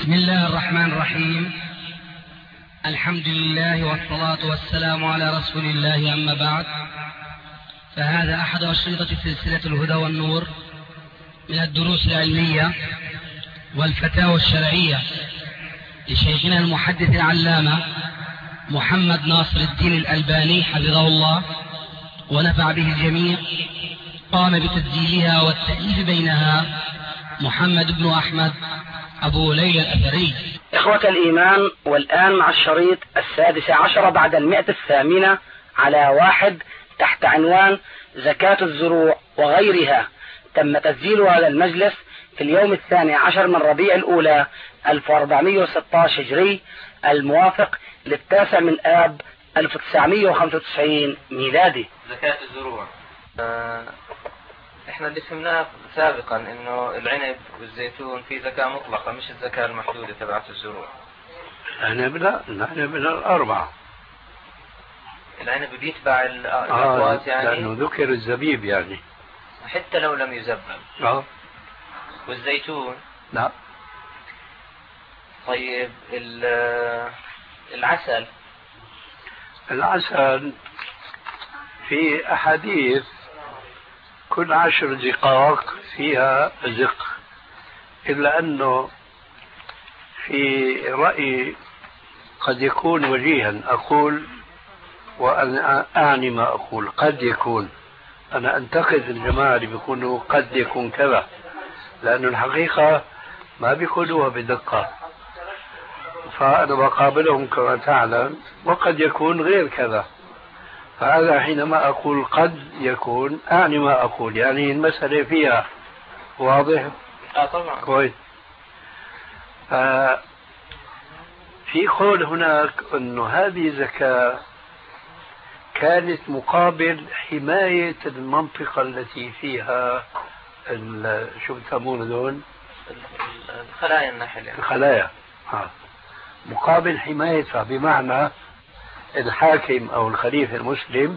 بسم الله الرحمن الرحيم. الحمد لله والصلاة والسلام على رسول الله، أما بعد، فهذا أحد أشرطة سلسلة الهدى والنور من الدروس العلمية والفتاوى الشرعية لشيخنا المحدث العلامة محمد ناصر الدين الألباني حفظه الله ونفع به الجميع. قام بتسجيلها والتأليف بينها محمد بن أحمد أبو ليلى الأثري. إخوة الإيمان، والآن مع الشريط 16 بعد 108 على 1 تحت عنوان زكاة الزروع وغيرها. تم تسجيل هذا المجلس في اليوم 12 من ربيع الأولى 1416 هجري، الموافق للتاسع من آب 1995 ميلادي. زكاة الزروع. احنا اللي فهمناه سابقا انه العنب والزيتون في زكاة مطلقة، مش الزكاة المحدودة تبعت الزروع. العنب لا، العنب من الأربعة. العنب بيتبع الأقوات يعني، لأنه ذكر الزبيب يعني حتى لو لم يزبب. والزيتون لا. طيب العسل في أحاديث كل 10 دقائق فيها زق، إلا أنه في رأي قد يكون وجيها أقول، وأنا أعني ما أقول، قد يكون. أنا أنتقد الجماعة اللي بيقولوا قد يكون كذا، لأن الحقيقة ما بيقولوها بدقة، فأنا بقابلهم كما تعلم وقد يكون غير كذا. فهذا حينما أقول قد يكون أعني ما أقول، يعني المسألة فيها واضح. طبعا كويس. في قول هناك أنه هذه زكاة كانت مقابل حماية المنطقة التي فيها شو بتسمونه دول؟ الخلايا النحل يعني. الخلايا. مقابل حمايتها، بمعنى الحاكم أو الخليفة المسلم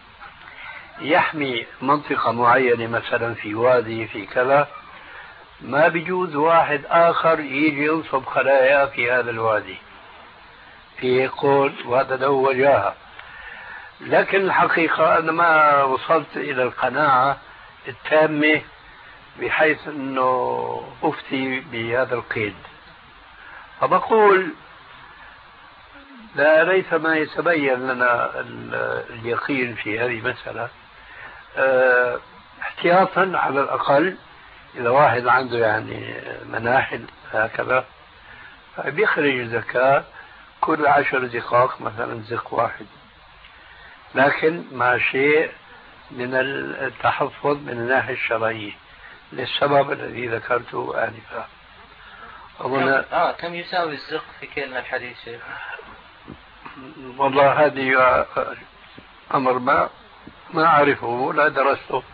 يحمي منطقة معينة، مثلا في وادي في كذا، ما بيجوز واحد آخر يجي ينصب خلايا في هذا الوادي، في قول وهذا له وجاهة. لكن الحقيقة أنا ما وصلت إلى القناعة التامة بحيث أنه أفتي بهذا القيد، فبقول لا، ليس ما يتبين لنا اليقين في هذه المسألة. احتياطا على الأقل إذا واحد عنده يعني مناحل هكذا بيخرج زكاة كل 10 دقائق مثلا زق واحد، لكن مع شيء من التحفظ من الناحية الشرعية للسبب الذي ذكرته آنفا. كم يساوي الزق في كلمة الحديث شيخ؟ والله هذه أمر ما أعرفه ولا درسته،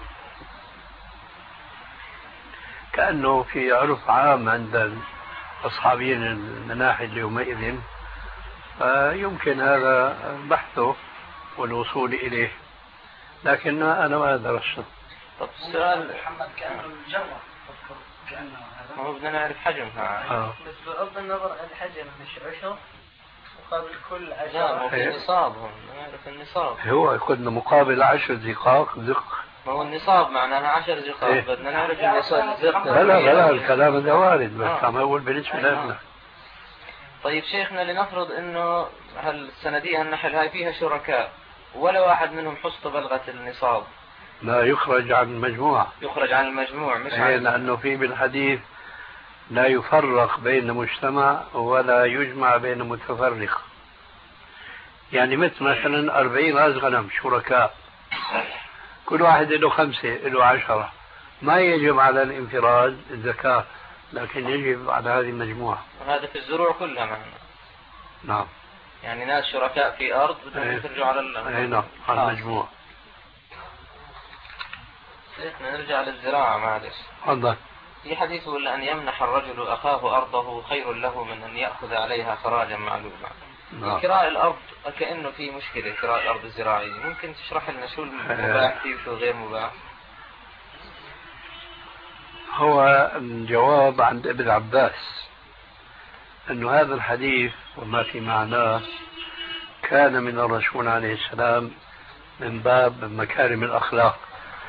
كأنه في عرف عام عند أصحابين المناحل يومئذ، يمكن هذا بحثه والوصول إليه، لكن أنا ما درسته. طب السؤال محمد كأنه الجوة، كأنه هذا هو بدنا نعرف حجمها. بس بغض النظر عن الحجم مش عشر مقابل كل 10. لا، في النصاب، نعرف النصاب. هو قلنا مقابل 10 دقائق زق. ما هو النصاب معناها 10 دقائق. بدنا نعرف النصاب الزق. لا الكلام هذا وارد، بس عم أقول بالنسبة لنا. طيب شيخنا، لنفرض انه هالسندية النحل هاي فيها شركاء ولا واحد منهم حصته بلغت النصاب، لا يخرج عن المجموعة. يخرج عن المجموع، مش عن لأنه في بالحديث لا يفرق بين مجتمع ولا يجمع بين متفرق. يعني مثلا 40 راس غنم شركاء، كل واحد له 5 له 10، ما يجب على الانفراد الزكاة، لكن يجب على هذه المجموعة. وهذا في الزروع كلها معنا. نعم. يعني ناس شركاء في أرض بدهم يخرجوا على نعم، على المجموعة. سيدنا نرجع للزراعة معلش. تفضل. في حديث ولا أن يمنح الرجل أخاه أرضه خير له من أن يأخذ عليها خراجا معلوما. نعم. كراء الأرض كأنه في مشكلة، كراء الأرض الزراعية، ممكن تشرح لنا شو المباح فيه وشو غير مباح؟ هو الجواب عند ابن عباس أن هذا الحديث وما في معناه كان من الرسول عليه السلام من باب مكارم الأخلاق.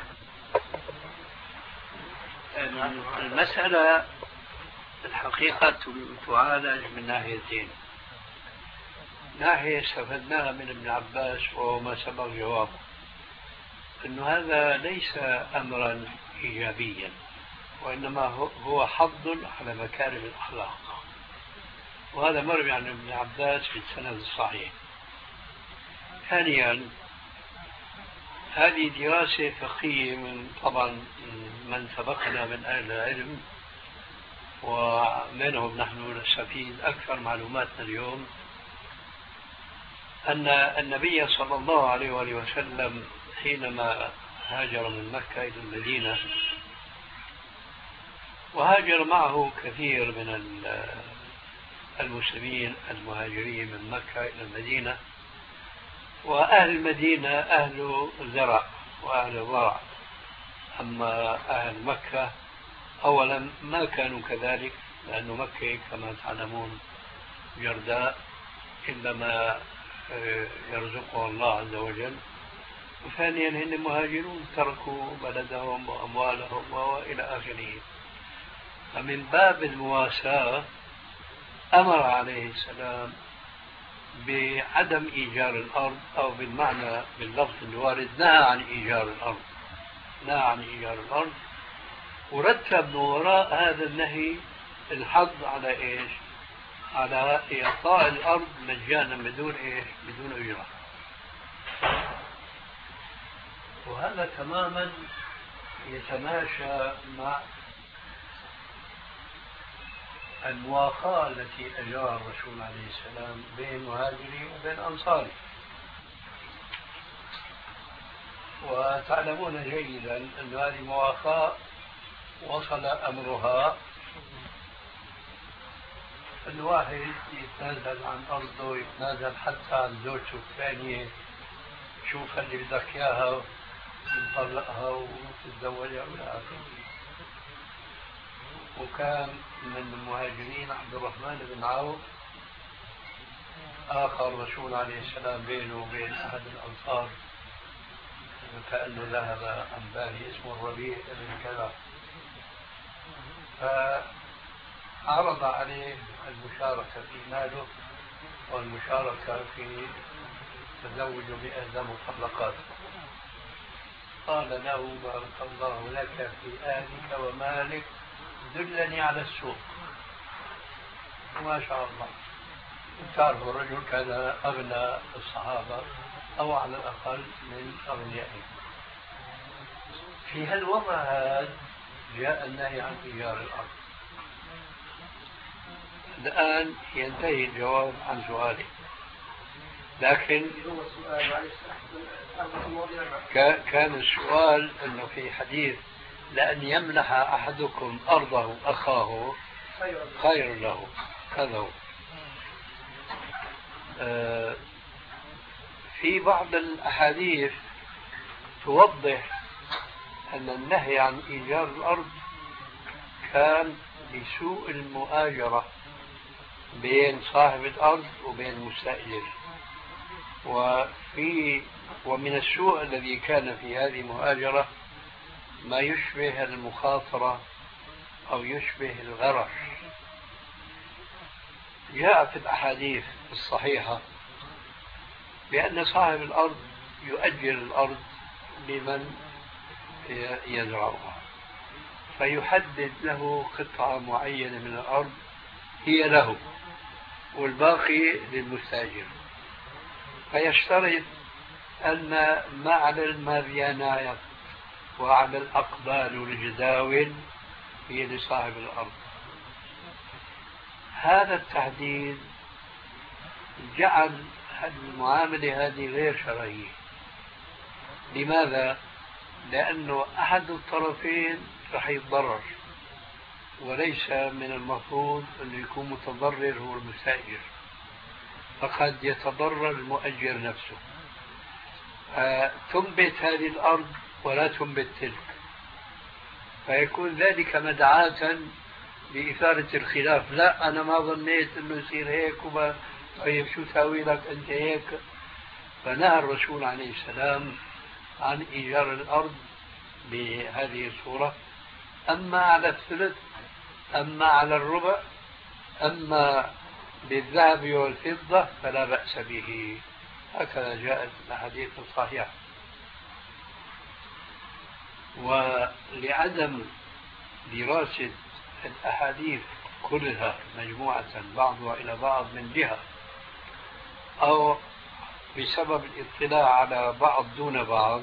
المسألة الحقيقة تعالج من ناحيتين. ناحية استفدناها من ابن عباس وهو ما سبق جوابه، أن هذا ليس أمرا إيجابيا، وإنما هو حظ على مكارم الأخلاق، وهذا مروي عن ابن عباس في السند الصحيح. ثانيا، هذه دراسة فقهية من طبعا من سبقنا من أهل العلم، ومنهم نحن نستفيد أكثر معلوماتنا اليوم، أن النبي صلى الله عليه وآله وسلم حينما هاجر من مكة إلى المدينة، وهاجر معه كثير من المسلمين المهاجرين من مكة إلى المدينة، وأهل المدينة أهل زرع وأهل ضرع، أما أهل مكة أولا ما كانوا كذلك، لأن مكة كما تعلمون جرداء إلا ما يرزقه الله عز وجل. وثانيا هن مهاجرون تركوا بلدهم وأموالهم وإلى آخره. فمن باب المواساة أمر عليه السلام بعدم إيجار الأرض، أو بالمعنى باللفظ الوارد نهى عن إيجار الأرض، نهى عن إيجار الأرض، ورتب من وراء هذا النهي الحظ على إيش؟ على إعطاء الأرض مجانا بدون إيش؟ بدون أجرة. وهذا تماما يتماشى مع المواخاة التي أجراها الرسول عليه السلام بين المهاجرين وبين أنصاره. وتعلمون جيدا أن هذه المواخاة وصل أمرها الواحد يتنازل عن أرضه، يتنازل حتى عن زوجته الثانية، شوف اللي بدك إياها تطلقها وتتزوجها إلى آخره. وكان من المهاجرين عبد الرحمن بن عوف، آخر الرسول عليه السلام بينه وبين أحد الأنصار كأنه ذهب عن باله، اسمه الربيع بن كذا، فعرض عليه المشاركة في ماله والمشاركة في تزوج بإحدى مطلقاته. قال له: بارك الله لك في أهلك ومالك، دلني على السوق. ما شاء الله، تعرف الرجل كان أغنى الصحابة أو على الأقل من أغنيائهم. في هالوضع هذا جاء النهي عن إيجار الأرض. الآن ينتهي الجواب عن سؤالي، لكن كان السؤال أنه في حديث لأن يمنح أحدكم أرضه أخاه خير له، هذا هو. في بعض الأحاديث توضح أن النهي عن إيجار الأرض كان بسوء المؤاجرة بين صاحب الأرض وبين المستأجر. ومن السوء الذي كان في هذه المؤاجرة ما يشبه المخاطرة أو يشبه الغرر. جاء في الأحاديث الصحيحة بأن صاحب الأرض يؤجر الأرض لمن يزرعها، فيحدد له قطعة معينة من الأرض هي له والباقي للمستأجر، فيشترط أن ما على المبيانات وعلى الأقبال والجداول هي لصاحب الأرض. هذا التحديد جعل المعاملة هذه غير شرعية. لماذا؟ لأنه أحد الطرفين رح يتضرر، وليس من المفروض أن يكون متضرر هو المستأجر، فقد يتضرر المؤجر نفسه. تنبت هذه الأرض ولا تنبت تلك، فيكون ذلك مدعاة بإثارة الخلاف. لا أنا ما ظنيت أنه يصير هيك وما طيب شو تسوي لك أنت هيك. فنهى الرسول عليه السلام عن إيجار الأرض بهذه الصورة. أما على الثلث، أما على الربع، أما بالذهب والفضة فلا بأس به. هكذا جاءت الأحاديث الصحيحة. ولعدم دراسة الأحاديث كلها مجموعة بعضها إلى بعض من جهة، أو بسبب الاطلاع على بعض دون بعض،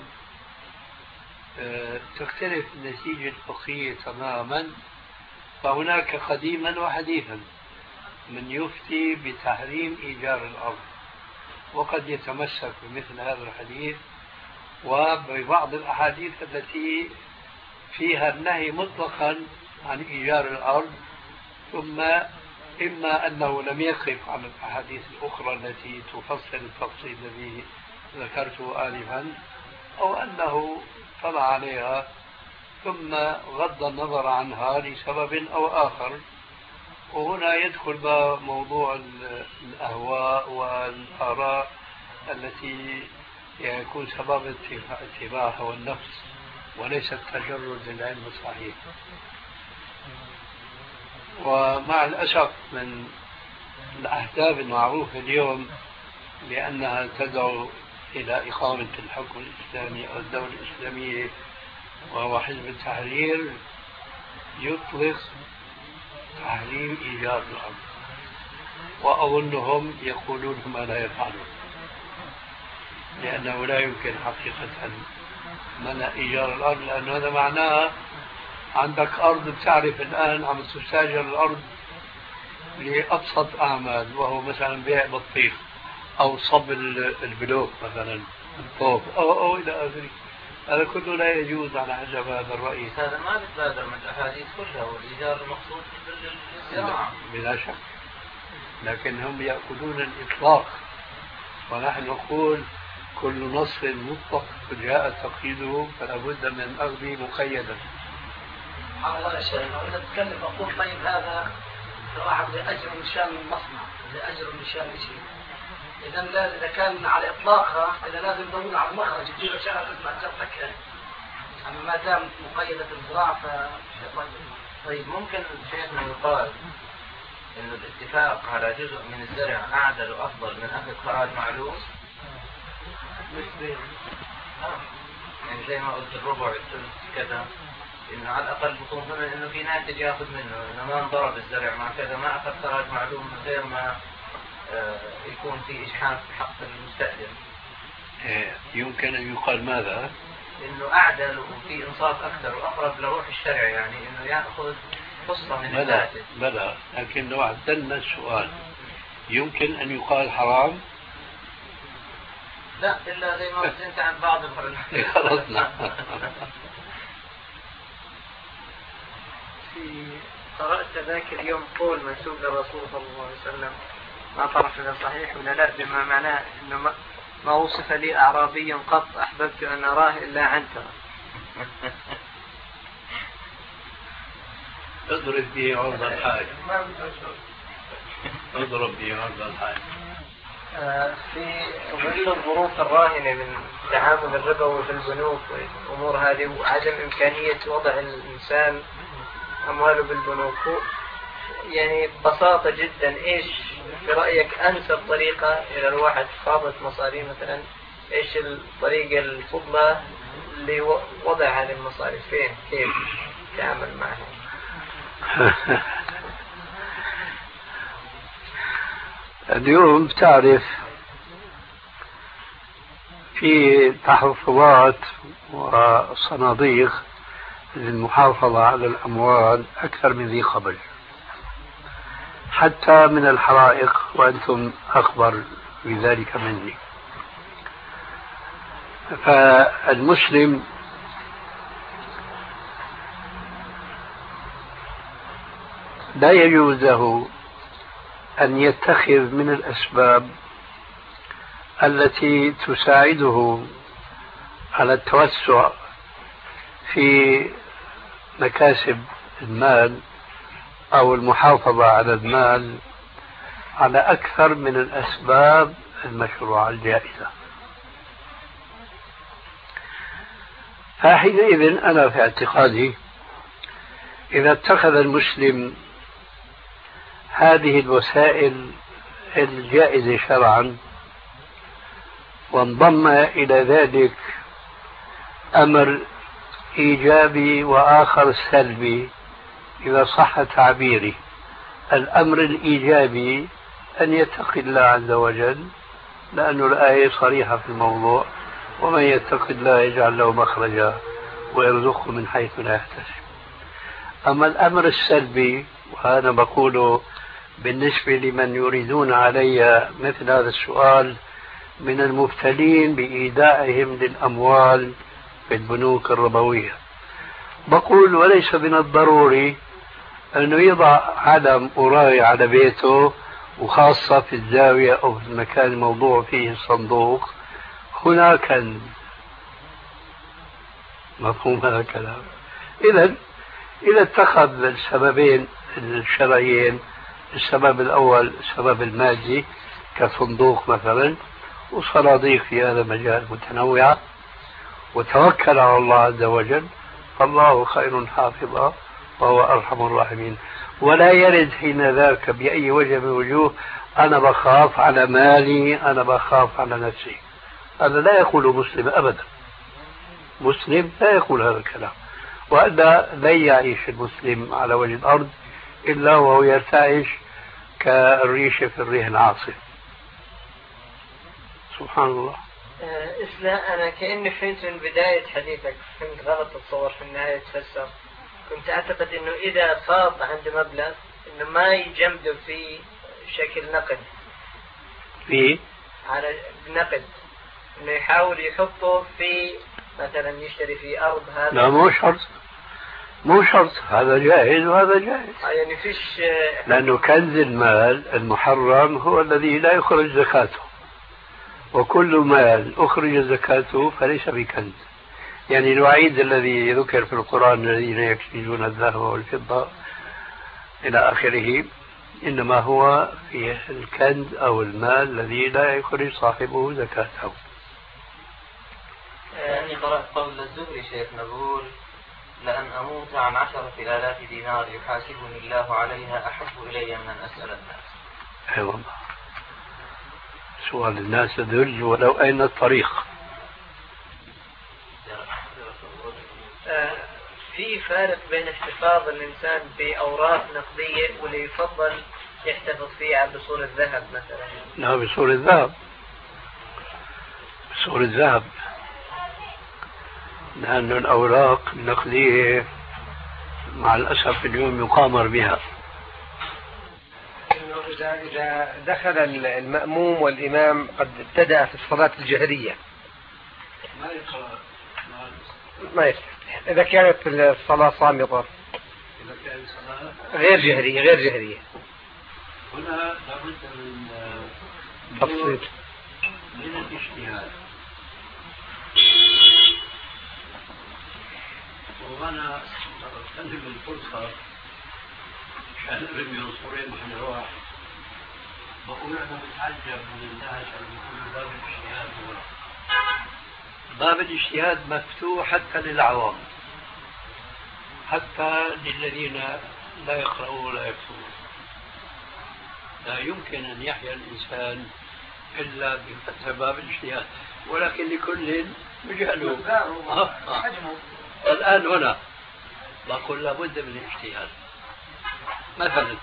تختلف النتيجة الفقهية تماما. فهناك قديما وحديثا من يفتي بتحريم إيجار الأرض، وقد يتمسك بمثل هذا الحديث وببعض الأحاديث التي فيها النهي مطلقا عن إيجار الأرض، ثم إما أنه لم يقف على الأحاديث الأخرى التي تفصل التفصيل الذي ذكرته آنفا، أو أنه طلع عليها ثم غض النظر عنها لسبب أو آخر. وهنا يدخل بقى موضوع الأهواء والآراء التي يكون سبب اتباع هوى النفس وليس التجرد للعلم الصحيح. ومع الأسف من الأحزاب المعروفة اليوم لأنها تدعو إلى إقامة الحكم الإسلامي أو الدولة الإسلامية وهو حزب التحرير، يطلق تحريم إيجار الأرض، وأظنهم يقولون ما لا يفعلون، لأنه لا يمكن حقيقة منع إيجار الأرض، لأن هذا معناه عندك أرض بتعرف الآن عم تستاجر الأرض لأبسط أعمال، وهو مثلا بيع بطيخ أو صب البلوك مثلا الطوب أو إلى آخره. هذا كله لا يجوز على حسب هذا الرأي. هذا ما بتبادر من الأحاديث كلها، والإيجار المقصود بالزراعة بلا شك، لكن هم يأخذون الإطلاق، ونحن نقول كل نص مطلق جاء تقييده فلا بد من أخذه مقيدا. الله يا شيخ، إذا تتكلم أقول طيب هذا واحد لأجر من شان المصنع، لأجر من شان شيء، إذا كان على إطلاقها إذا لازم ندور على المخرج تجيب أشياء تسمع تفكر، أما ما دام مقيدة الزراعة فشيء طيب. طيب ممكن شيخنا يقال إنه الاتفاق على جزء من الزرع أعدل وأفضل من أخذ خراج معلوم؟ يعني زي ما قلت الربع الثلث كذا، إنه على الأقل بكون ضمن إنه في ناتج يأخذ منه، إنه ما انضرب الزرع مع كذا، ما أخذ خراج معلوم من غير ما يكون في إجحاف حق المستأجر. يمكن أن يقال ماذا؟ إنه أعدل وفي إنصاف أكثر وأقرب لروح الشرع، يعني إنه يأخذ قصة من الناتج. بلى، لكن لو عدلنا السؤال يمكن أن يقال حرام؟ لا، إلا زي ما قلت أنت عن بعض خلصنا. قرأت ذاك اليوم قول منسوب للرسول صلى الله عليه وسلم، ما طرف له صحيح ولا لا، بما معناه إنه ما وصف لي أعرابي قط أحببت أن أراه إلا عنترة. اضرب به عرض الحائط. اضرب به عرض الحائط. في ظل الظروف الراهنة من تعامل الربوي في البنوك والأمور هذه وعدم إمكانية وضع الإنسان أمواله بالبنوك، يعني ببساطة جدا إيش في رأيك أنسب طريقة إلى الواحد فاضت مصاري مثلا، إيش الطريقة الفضلى لوضع هذه المصاري فين، كيف تعامل معها؟ اليوم تعرف في تحفظات وصناديق للمحافظة على الأموال أكثر من ذي قبل، حتى من الحرائق، وأنتم أخبر بذلك مني. فالمسلم لا يجوز له أن يتخذ من الأسباب التي تساعده على التوسع في مكاسب المال أو المحافظة على المال على أكثر من الأسباب المشروعة الجائزة. فحينئذ أنا في اعتقادي إذا اتخذ المسلم هذه الوسائل الجائزة شرعا وانضم إلى ذلك أمر إيجابي وآخر سلبي، إذا صح تعبيري، الأمر الإيجابي أن يتقي الله عز وجل، لأن الآية صريحة في الموضوع: ومن يتق الله يجعل له مخرجا ويرزقه من حيث لا يحتسب. أما الأمر السلبي، وأنا بقوله بالنسبة لمن يريدون علي مثل هذا السؤال من المبتلين بإيداعهم للأموال في البنوك الربوية، بقول وليس من الضروري أنه يضع علم وراية على بيته، وخاصة في الزاوية أو في المكان الموضوع فيه الصندوق هناك كنز. مفهوم هذا الكلام؟ إذا اتخذ السببين الشرعيين، السبب الأول السبب المادي كصندوق مثلا وصناديق في هذا المجال متنوعة، وتوكل على الله عز وجل، فالله خير حافظا وهو أرحم الراحمين. ولا يرد حين ذاك بأي وجه من وجوه أنا بخاف على مالي، أنا بخاف على نفسي. هذا لا يقول مسلم أبدا. مسلم لا يقول هذا الكلام، وألا لن يعيش المسلم على وجه الأرض إلا وهو يرتعش كالريشة في الريح العاصف. سبحان الله. أنا كأني فهمت من بداية حديثك، فهمت غلط الصور في النهاية تفسر. كنت أعتقد أنه إذا فاض عند مبلغ أنه ما يجمده في شكل نقد، في على نقد، أنه يحاول يحطه في مثلا يشتري في أرض. هذا لا، مو شرط، هذا جائز وهذا جائز. يعني فيش، لأنه كنز المال المحرم هو الذي لا يخرج زكاته، وكل مال أخرج زكاته فليس بكنز. يعني الوعيد الذي ذكر في القرآن الذين يكنزون الذهب والفضة إلى آخره إنما هو في الكنز أو المال الذي لا يخرج صاحبه زكاته. يعني قرأت قول الزهري شيخنا بقول: لأن أموت عن 10,000 دينار يحاسبني الله عليها أحب إلي من أن أسأل الناس. أي والله، سؤال الناس ذل ولو أين الطريق. في فارق بين احتفاظ الإنسان بأوراق نقدية واللي يفضل يحتفظ فيها بصورة الذهب مثلا؟ لا، بصورة الذهب، بصورة الذهب، لأن الأوراق النقدية مع الأسف اليوم يقامر بها. إذا دخل المأموم والإمام قد ابتدأ في الصلاة الجهرية ما يستطيع، إذا كانت الصلاة صامتة غير جهرية هنا لابد من تفصيل من الاجتهاد. وأنا أستخدم الفرصة عشان أرمي عنصرين من الواحد. بقول أنا بتعجب من الناس اللي بيقولوا باب الاجتهاد باب الاجتهاد مفتوح حتى للعوام، حتى للذين لا يقرؤون ولا يكتبون. لا يمكن أن يحيا الإنسان إلا بفتح باب الاجتهاد، ولكن لكل مجاله حجمه. الآن هنا بقول لابد من الاجتهاد. مثلا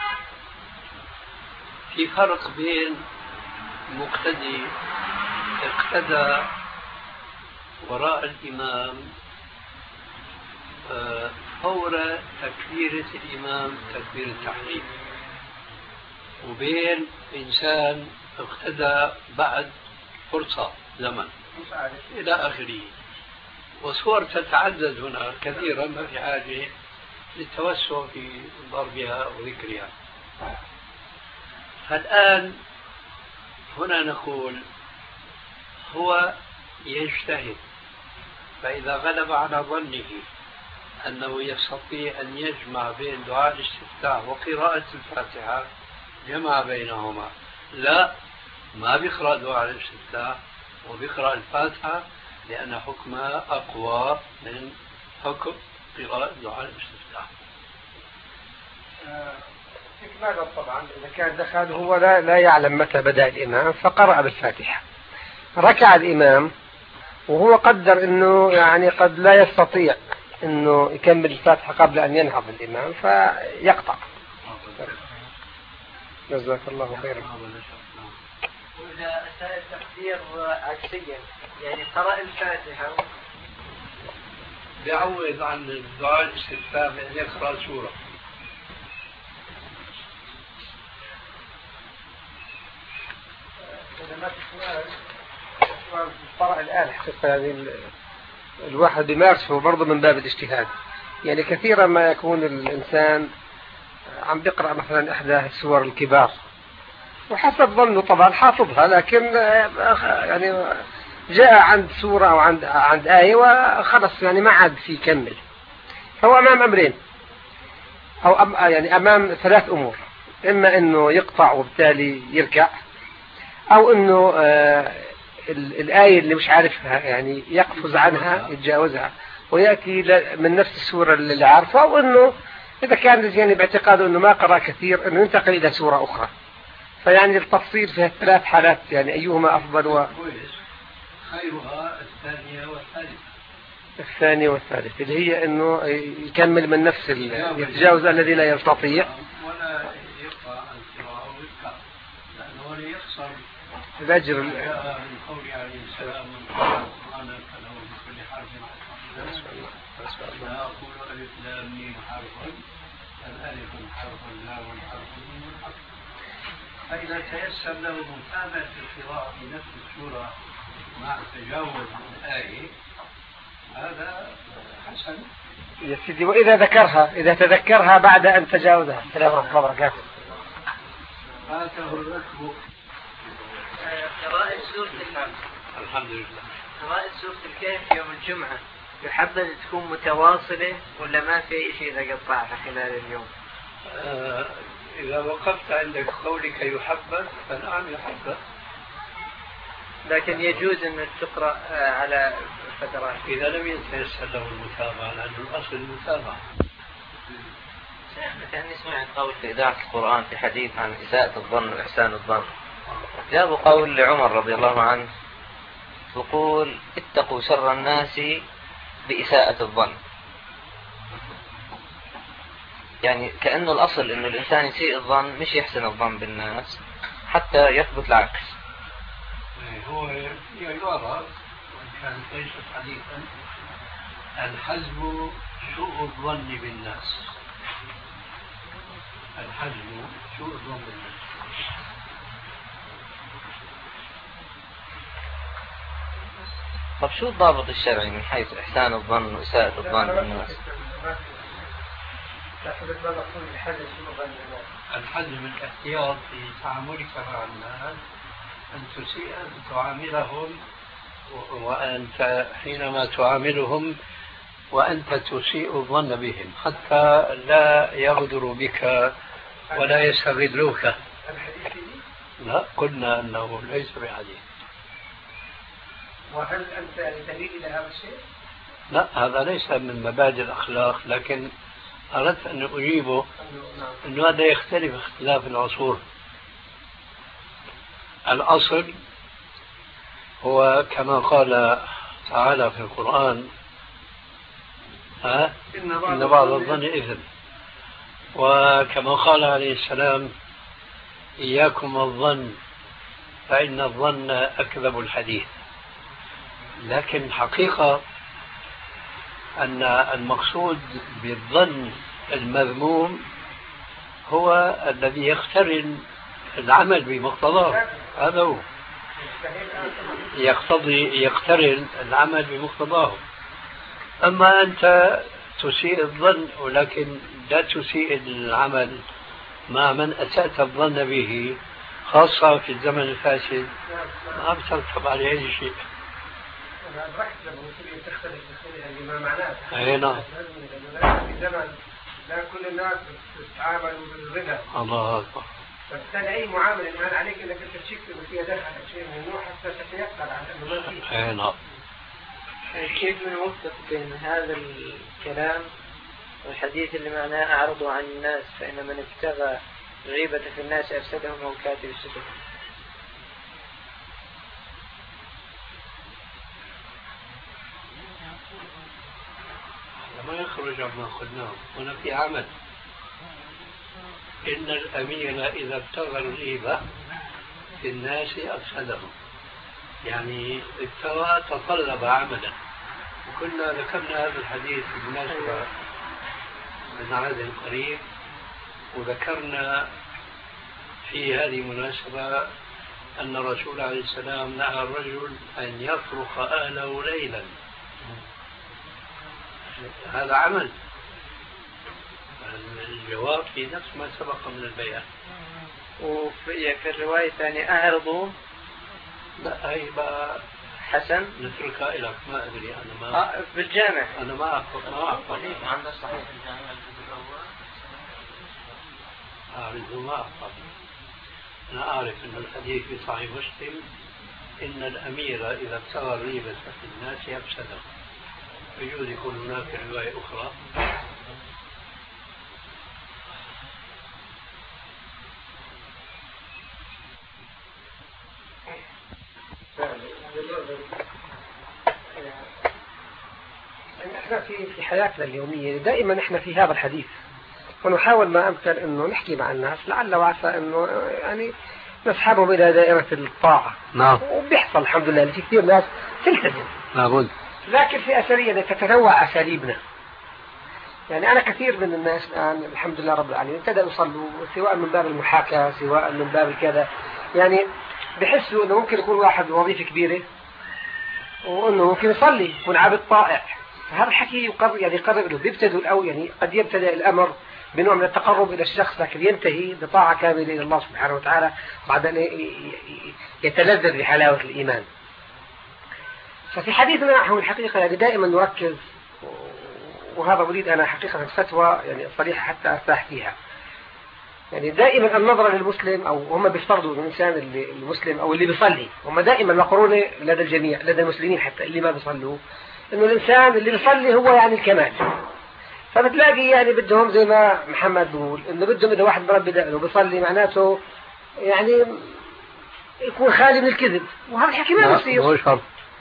في فرق بين مقتدي اقتدى وراء الإمام فور تكبيرة الإمام تكبير التحريم، وبين إنسان اقتدى بعد فرصة زمن إلى آخره. وصور تتعدد هنا كثيرا، ما في حاجة للتوسع في ضربها وذكرها. فالآن هنا نقول هو يجتهد، فإذا غلب على ظنه أنه يستطيع أن يجمع بين دعاء الاستفتاح وقراءة الفاتحة، جمع بينهما. لا، ما بيقرأ دعاء الاستفتاح وبيقرأ الفاتحة، لأن حكمها أقوى من حكم قراءة دعاء الاستفتاح. إكمالا طبعا، إذا كان دخل هو لا يعلم متى بدأ الإمام فقرأ بالفاتحة، ركع الإمام وهو قدر أنه يعني قد لا يستطيع أنه يكمل الفاتحة قبل أن ينهض الإمام فيقطع. جزاك الله خيرا. وإذا أتى التقدير عكسيا، يعني قرأ الفاتحة بيعوض عن الدعاء الاستفتاح بأن يقرأ سورة. القراءة الآن حقيقة يعني الواحد يمارسه برضه من باب الاجتهاد. يعني كثيرا ما يكون الإنسان عم بيقرأ مثلا إحدى السور الكبار وحسب ظنه طبعا حافظها، لكن يعني جاء عند سورة أو عند آية وخلص يعني ما عاد في يكمل. فهو أمام أمرين، أو يعني أمام ثلاث أمور: إما أنه يقطع وبالتالي يركع، أو أنه الآية اللي مش عارفها يعني يقفز عنها يتجاوزها ويأتي من نفس السورة اللي عارفها، أو أنه إذا كان يعني باعتقاده أنه ما قرأ كثير أنه ينتقل إلى سورة أخرى. فيعني التفصيل في الثلاث حالات يعني أيهما أفضل خيرها الثانية والثالثة. الثانية والثالثة اللي هي أنه يكمل من نفس يتجاوز الذي لا يستطيع ولا يقرأ القراءة ويذكر، لأنه لا يخسر الأجر. من قول عليه السلام: سبحانك له بكل حرف لا أقول ألف لام ميم حرف، الألف حرف لام حرف ميم حرف. فإذا تيسر له متابعة القراءة في نفس السورة مع تجاوز الآية هذا حسن يا سيدي. وإذا إذا تذكرها بعد أن تجاوزها. السلام ورحمة الله وبركاته. فاته الركب. قراءة سورة الحمد لله. قراءة سورة الكهف يوم الجمعة يحبذ تكون متواصلة ولا ما في شيء إذا قطعها خلال اليوم؟ إذا وقفت عندك قولك يحبذ فنعم يحبذ، لكن يجوز أن تقرأ على فترات إذا لم يتيسر له المتابعة، لأن الأصل المتابعة. كأني سمعت قول في إذاعة القرآن في حديث عن إساءة الظن وإحسان الظن، جابوا قول لعمر رضي الله عنه يقول: اتقوا شر الناس بإساءة الظن. يعني كأنه الأصل إنه الإنسان يسيء الظن مش يحسن الظن بالناس حتى يثبت العكس. هو يرى وإن كان ليست حديثا: الحزم سوء الظن بالناس. الحزم سوء الظن بالناس. طب شو الضابط الشرعي من حيث إحسان الظن وإساءة الظن بالناس؟ الحزم الاحتياط في تعاملك مع الناس، أن تسيء أن تعاملهم، وأنت حينما تعاملهم وأنت تسيء الظن بهم حتى لا يغدروا بك ولا يستغلوك. لا، قلنا أنه ليس بحديث. وهل أنت دليل إلى هذا الشيء؟ لا، هذا ليس من مبادئ الأخلاق، لكن أردت أن أجيبه أن هذا يختلف اختلاف العصور. الأصل هو كما قال تعالى في القرآن: إن بعض الظن إثم، وكما قال عليه السلام: إياكم الظن فإن الظن أكذب الحديث. لكن الحقيقة أن المقصود بالظن المذموم هو الذي يقترن العمل بمقتضاه. هذا هو يقترن العمل بمقتضاه. أما أنت تسيء الظن ولكن لا تسيء العمل مع من أسأت الظن به، خاصة في الزمن الفاسد، ما بترتب عليه أي شيء. أنا أدركت لما المسلمين تختلف يعني ما معناه. أي نعم. في زمن لا كل الناس تتعامل بالربا. الله أكبر. فبالتالي أي معاملة الآن عليك إنك أنت تشكل فيها دخل شيء من النوع حتى تتيقن على أنه ما فيه. أي نعم. كيف نوفق بين هذا الكلام والحديث اللي معناه أعرضوا عن الناس فإن من ابتغى الغيبة في الناس أفسدهم أو كاتب السفر؟ ما يخرج عما قلناه. هنا في عمل. إن الأمير إذا ابتغى الغيبة في الناس أفسدهم، يعني ابتغى تطلب عملا. وكنا ذكرنا هذا الحديث بالمناسبة من عهد قريب، وذكرنا في هذه المناسبة أن الرسول عليه السلام نهى الرجل أن يفرق أهله ليلا. هذا عمل. الجواب في نفس ما سبق من البيان. وفي الرواية الثانية أعرضوا. لا هي بقى حسن نتركها لك، ما أدري أنا ما بالجامع أنا ما أحفظ عند الصحيح الجامع أعرض ما أحفظ. أنا أعرف أن الحديث في صحيح مسلم إن الأمير إذا ابتغى الغيبة في الناس يفسده. يجوز يكون هناك رواية أخرى. احنا في حياتنا اليومية دائما احنا في هذا الحديث، ونحاول ما امكن انه نحكي مع الناس لعل وعسى انه يعني نسحبهم الى دائرة الطاعة. نعم. وبيحصل الحمد لله في كثير ناس تلتزم. لابد. لكن في اساليب تتنوع اساليبنا. يعني انا كثير من الناس الان الحمد لله رب العالمين ابتدأوا يصلوا، سواء من باب المحاكاة سواء من باب الكذا، يعني بحسوا انه ممكن يكون واحد وظيفة كبيرة وانه ممكن يصلي يكون عابد طائع. هذا الحكي يقرب له بيبتدوا أو يعني قد يبتدأ الأمر بنوع من التقرب إلى الشخص، لكن ينتهي بطاعة كاملة إلى الله سبحانه وتعالى بعد أن يتلذذ بحلاوة الإيمان. ففي حديثنا نحن الحقيقة يعني دائما نركز، وهذا أريد أنا حقيقة فتوى يعني صريحة حتى أرتاح فيها. يعني دائما النظرة للمسلم، أو هم بيفترضوا الإنسان المسلم أو اللي بيصلي، هم دائما مقرونة لدى الجميع لدى المسلمين حتى اللي ما بيصلوا، إنه الإنسان اللي بيصلي هو يعني الكمال. فبتلاقي يعني بدهم زي ما محمد بيقول إنه بدهم إذا واحد بربي دقنه بيصلي معناته يعني يكون خالي من الكذب، وهذا الحكي ما بيصير.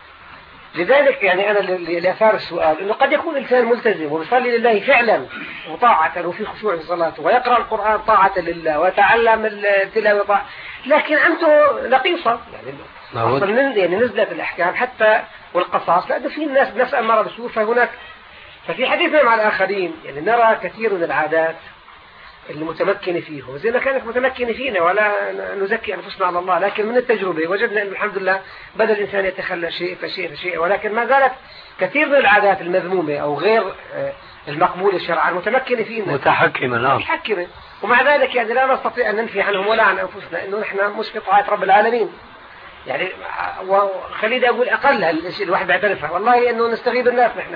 لذلك يعني أنا اللي أثار السؤال إنه قد يكون الإنسان ملتزم وبيصلي لله فعلا وطاعة وفي خشوع في صلاته ويقرأ القرآن طاعة لله ويتعلم التلاوة طاعة، لكن عنده نقيصة يعني نزلت الأحكام حتى والقصاص، لأن في الناس نفس أمارة بالسوء. ففي حديثنا مع الآخرين يعني نرى كثير من العادات المتمكن فيه زي ما كانت متمكن فينا، ولا نزكي أنفسنا على الله، لكن من التجربة وجدنا أن الحمد لله بدأ الإنسان يتخلى شيء فشيء، ولكن ما زالت كثير من العادات المذمومة أو غير المقبولة شرعا متمكن فينا متحكمة. ومع ذلك يعني لا نستطيع أن ننفي عنهم ولا عن أنفسنا إنه نحن مش في طاعة رب العالمين. يعني وخليني أقول أقل الشيء الواحد بيعترفها والله إنه نستغيب الناس نحن،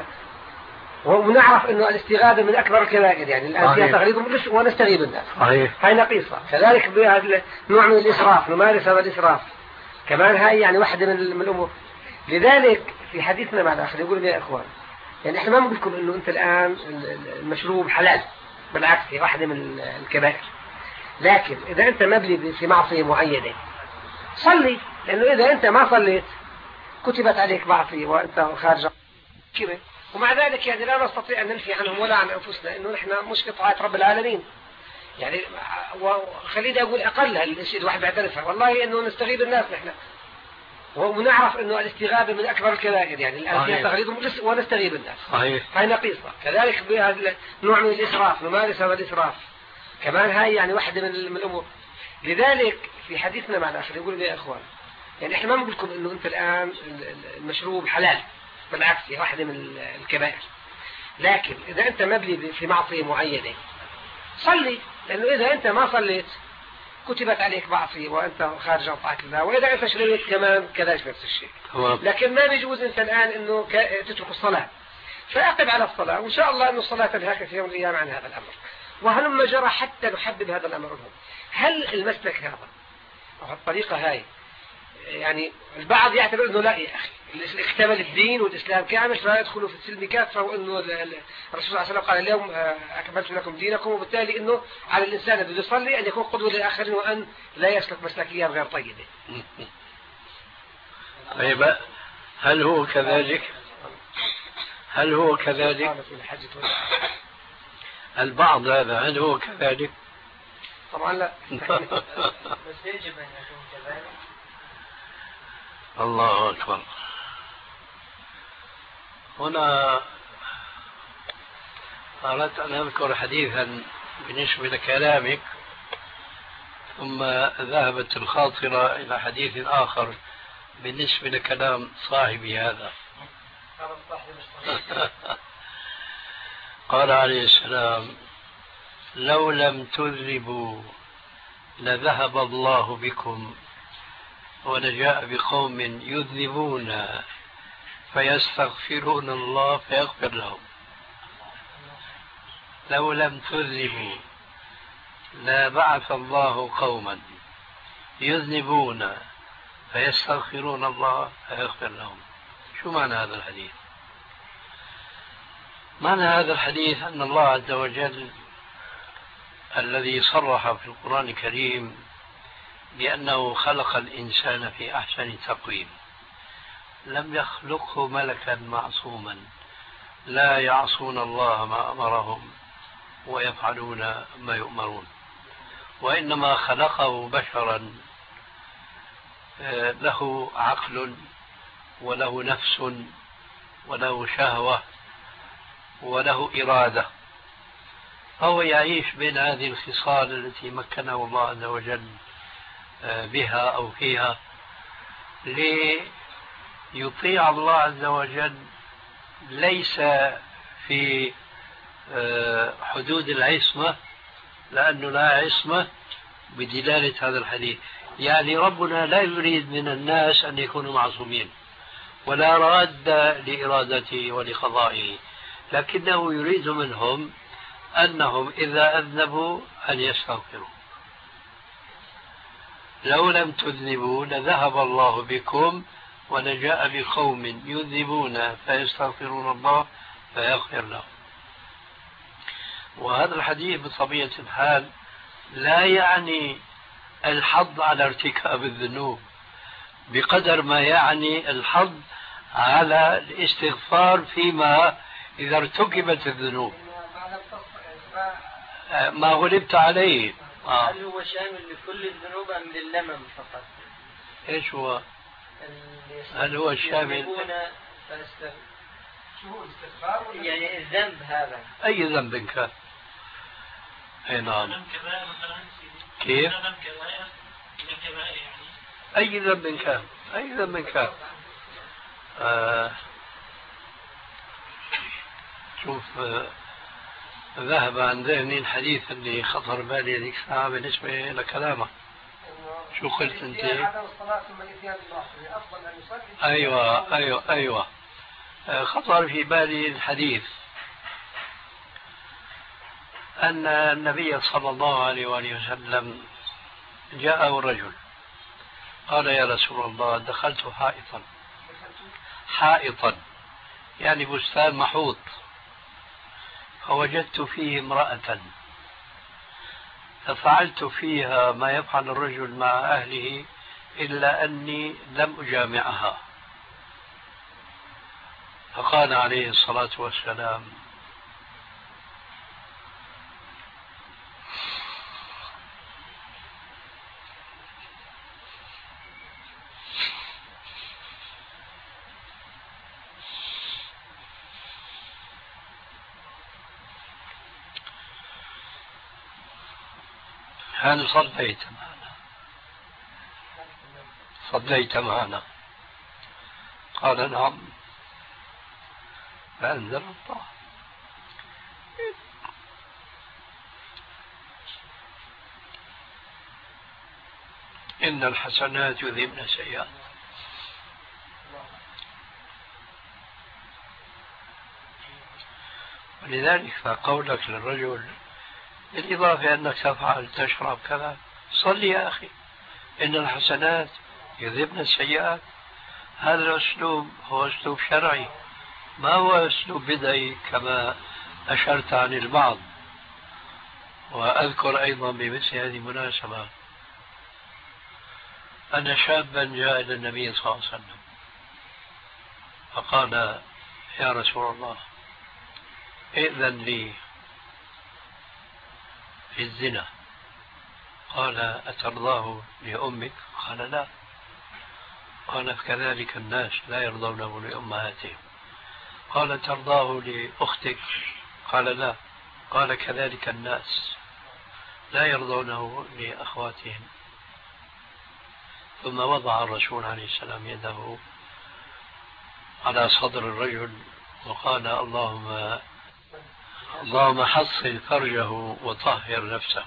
ونعرف إنه الاستغاثة من أكبر الكبائر، يعني الآن فيها تغليظ ونستغيب الناس. هاي نقيصة. كذلك بهذا نوع من الإسراف، نمارس هذا الإسراف كمان، هاي يعني واحدة من الأمور. لذلك في حديثنا مع الآخر يقول يا إخوان يعني إحنا ما نقول لكم إنه أنت الآن المشروب حلال، بالعكس هي واحدة من الكبائر، لكن إذا أنت مبلي في معصية معينة صلي، لأنه إذا أنت ما صليت كتبت عليك معصية وأنت خارج كبير. ومع ذلك يعني لا نستطيع أن ننفي عنهم ولا عن أنفسنا إنه نحن مش في طاعة رب العالمين. يعني وخليني أقول أقل الشيء الواحد بيعترفها والله إنه نستغيب الناس نحن، ونعرف إنه الاستغاثة من أكبر الكبائر، يعني الآن فيها تغليظ ونستغيب الناس. هاي نقيصة. كذلك بهذا نوع من الإسراف، نمارس هذا الإسراف كمان، هاي يعني واحدة من الأمور. لذلك في حديثنا مع الآخر يقول يا إخوان يعني إحنا ما نقول لكم إنه أنت الآن المشروب حلال، بالعكس هي واحدة من الكبائر، لكن إذا أنت مبلي في معصية معينة صلي، لأنه إذا أنت ما صليت كتبت عليك معصية وأنت خارج عن طاعة الله، وإذا أنت شربت كمان كذلك نفس الشيء. لكن ما بيجوز أنت الآن أنه تترك الصلاة، فأقب على الصلاة، وإن شاء الله أن الصلاة تنهاك في يوم من الأيام عن هذا الأمر. وهلما جرى حتى نحدد هذا الأمر لهم. هل المسلك هذا أو الطريقة هاي، يعني البعض يعتبر أنه لا يا أخي اكتمل الدين والإسلام كامل فلا يدخلوا في السلم كافة، وأنه الرسول صلى الله عليه وسلم قال اليوم أكملت لكم دينكم، وبالتالي أنه على الإنسان الذي يصلي أن يكون قدوة للآخرين وأن لا يسلك مسلكيات غير طيبة. طيب هل هو كذلك؟ هل هو كذلك؟ البعض هذا هل هو كذلك؟ طبعا لا. بس يجب أن يكون كذلك. الله أكبر. هنا أردت أن أذكر حديثا بالنسبة لكلامك، ثم ذهبت الخاطرة إلى حديث آخر بالنسبة لكلام صاحبي هذا. قال عليه السلام: لو لم تذنبوا لذهب الله بكم ولجاء بقوم يذنبون فيستغفرون الله فيغفر لهم. لو لم تذنبوا لبعث الله قوما يذنبون فيستغفرون الله فيغفر لهم. شو معنى هذا الحديث؟ معنى هذا الحديث أن الله عز وجل الذي صرح في القرآن الكريم بأنه خلق الإنسان في أحسن تقويم، لم يخلقه ملكا معصوما لا يعصون الله ما أمرهم ويفعلون ما يؤمرون، وإنما خلقه بشرا له عقل وله نفس وله شهوة وله إرادة، فهو يعيش بين هذه الخصال التي مكنه الله عز وجل بها أو فيها ليطيع الله عز وجل، ليس في حدود العصمة، لأنه لا عصمة بدلالة هذا الحديث. يعني ربنا لا يريد من الناس أن يكونوا معصومين ولا راد لإرادته ولقضائه، لكنه يريد منهم أنهم إذا أذنبوا أن يستغفروا. لو لم تذنبوا لذهب الله بكم ولجاء بقوم يذنبون فيستغفرون الله فيغفر لهم. وهذا الحديث بطبيعة الحال لا يعني الحض على ارتكاب الذنوب بقدر ما يعني الحض على الاستغفار فيما إذا ارتكبت الذنوب ما غلبت عليه. هل هو شامل لكل الذنوب أم لللمم فقط؟ إيش هو؟ هل هو شامل؟ يعني الذنب هذا أي ذنب كان؟ أي نعم. كيف؟ أي ذنب كان؟ أي ذنب كان؟ شوف ذهب عن ذهني الحديث اللي خطر بالي هذيك الساعة بالنسبة لكلامه. شو قلت أنت؟ أيوة خطر في بالي الحديث أن النبي صلى الله عليه وآله وسلم جاءه رجل قال: يا رسول الله دخلت حائطا يعني بستان محوط، فوجدت فيه امرأة ففعلت فيها ما يفعل الرجل مع أهله إلا أني لم أجامعها. فقال عليه الصلاة والسلام: هل صليت معنا؟ قال: نعم. فأنزل الله: إن الحسنات يذهبن السيئات. ولذلك فقولك للرجل بالإضافة أنك تفعل تشرب كذا، صل يا أخي إن الحسنات يذهبن السيئات، هذا الأسلوب هو أسلوب شرعي، ما هو أسلوب بدعي كما أشرت عن البعض. وأذكر أيضا بمثل هذه المناسبة أن شابا جاء إلى النبي صلى الله عليه وسلم فقال يا رسول الله ائذن لي في الزنا. قال أترضاه لأمك؟ قال لا. قال كذلك الناس لا يرضونه لأمهاتهم. قال ترضاه لأختك؟ قال لا. قال كذلك الناس لا يرضونه لأخواتهم. ثم وضع الرسول عليه السلام يده على صدر الرجل وقال اللهم حصن فرجه وطهر نفسه.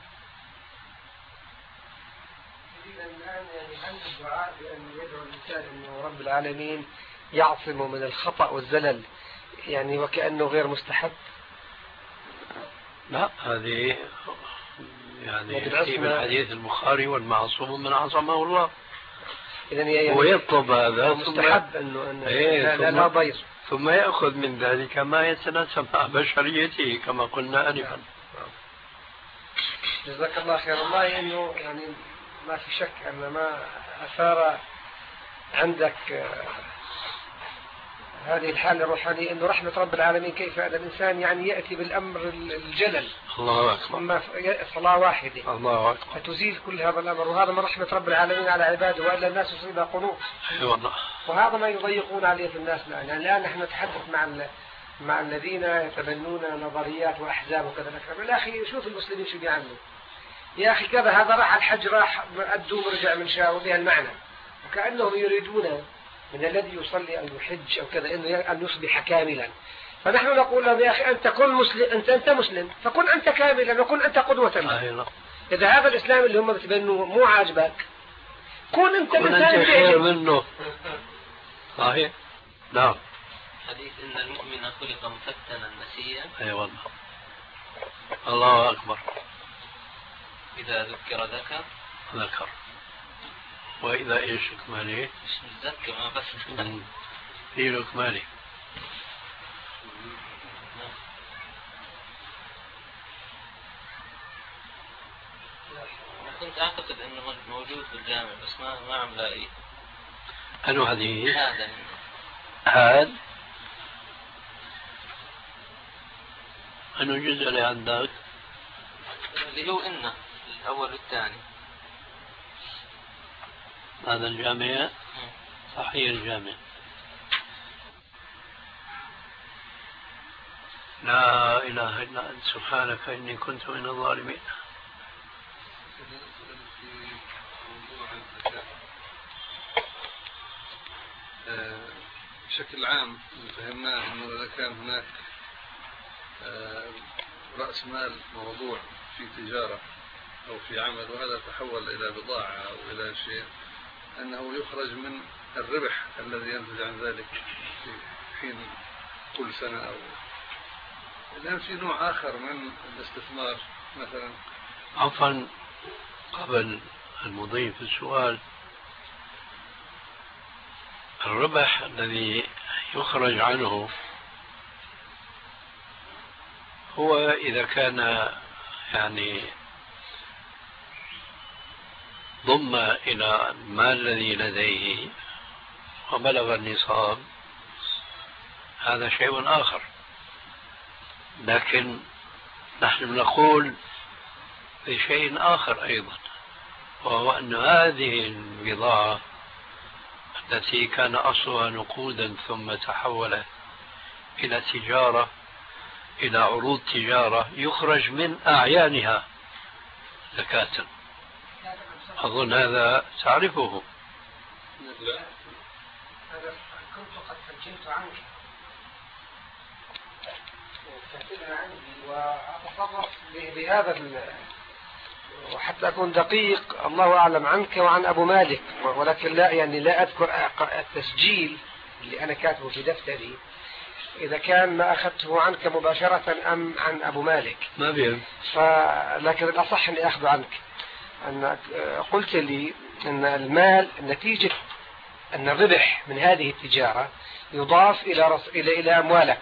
هل الدعاء بأن يدعو الإنسان أنه رب العالمين يعصمه من الخطأ والزلل يعني وكأنه غير مستحب؟ لا، هذه يعني في الحديث البخاري والمعصوم من عصمه الله. يعني ويطلب هذا مستحب أنه لا ضير، ثم يأخذ من ذلك ما يتناسب مع بشريته كما قلنا آنفا. جزاك الله خير. والله أنه يعني ما في شك أن ما أثار عندك هذه الحالة الروحانية أنه رحمة رب العالمين كيف أن الإنسان يعني يأتي بالأمر الجلل. الله أكبر. أما صلاة واحدة الله أكبر فتزيل كل هذا الأمر، وهذا من رحمة رب العالمين على عباده، وإلا الناس يصيبها قنوط. والله. وهذا ما يضيقون عليه في الناس الآن. يعني الآن نحن نتحدث مع الذين يتبنون نظريات وأحزاب وكذا. يا أخي شوف المسلمين شو بيعملوا يا أخي كذا، هذا راح الحج راح أدوم ورجع من شاء وبها المعنى، وكأنهم يريدون من الذي يصلي أو يحج أو كذا أن يصبح كاملا. فنحن نقول لهم يا أخي أنت كن مسلم، أنت مسلم فكن أنت كاملا وكن أنت قدوة لهم. إذا هذا الإسلام اللي هم بتبنوه مو عاجبك كن أنت الإنسان خير منه. صحيح. نعم. حديث إن المؤمن خلق مفتنا نسيا. أي والله. الله أكبر. إذا ذكر ذكر وإذا إيش إكمالي؟ مش متذكر ما بس في إكمالي. كنت أعتقد إنه موجود بالجامع بس ما عم لاقيه. أنو حديث؟ هذا أنو جزء اللي عندك؟ اللي هو إنه الأول والثاني. هذا الجامع صحيح الجامع. لا إله إلا أنت سبحانك إني كنت من الظالمين. بشكل عام فهمناه أنه إذا كان هناك رأس مال موضوع في تجارة أو في عمل وهذا تحول إلى بضاعة أو إلى شيء، أنه يخرج من الربح الذي ينتج عن ذلك في حين كل سنة. أو الآن في نوع آخر من الاستثمار مثلا. عفوا قبل المضي في السؤال، الربح الذي يخرج عنه هو إذا كان يعني ضم إلى المال الذي لديه وبلغ النصاب هذا شيء آخر. لكن نحن نقول بشيء آخر أيضا، وهو أن هذه البضاعة التي كان أصلها نقودا ثم تحولت إلى تجارة، إلى عروض تجارة يخرج من أعيانها زكاة. أظن هذا تعرفه. لا هذا كنت قد سجلت عنك وكتبها عندي وأتصرف بهذا وحتى أكون دقيق الله أعلم عنك وعن أبو مالك، ولكن لا يعني لا أذكر التسجيل اللي أنا كاتبه في دفتري إذا كان ما أخذته عنك مباشرة أم عن أبو مالك ما بيهم. لكن الأصح أني أخذ عنك أنك قلت لي أن المال نتيجة أن الربح من هذه التجارة يضاف إلى أموالك،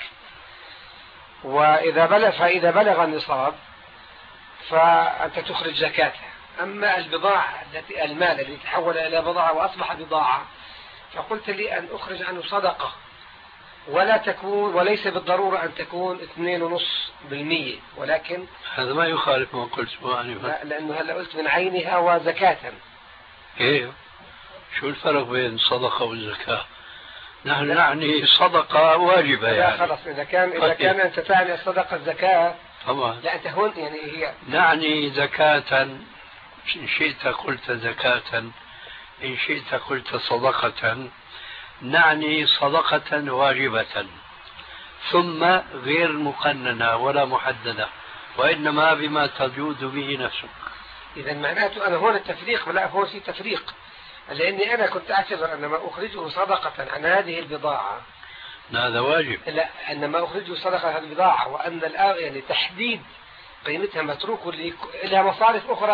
فإذا بلغ النصاب فأنت تخرج زكاتها. أما البضاعة المال الذي تحول إلى بضاعة وأصبح بضاعة فقلت لي أن أخرج عنه صدقة وليس بالضرورة أن تكون 2.5%، ولكن هذا ما يخالف ما قلت لا، لأنه هلا قلت من عينها وزكاة. إيه، شو الفرق بين الصدقة والزكاة؟ نحن نعني صدقة واجبة يعني. خلاص إذا كان أنت تعني الصدقة الزكاة طبعا. لا أنت هون يعني هي نعني زكاة، إن شئت قلت زكاة، إن شئت قلت صدقة. نعني صدقة واجبة ثم غير مقننة ولا محددة، وإنما بما تجود به نفسك. إذا معناته أنا هون التفريق، لا هون في تفريق، لأني أنا كنت أعتبر أن ما أخرجه صدقة عن هذه البضاعة هذا واجب. لا، أن ما أخرجه صدقة عن البضاعة، وأن يعني تحديد قيمتها متروك إلى مصارف أخرى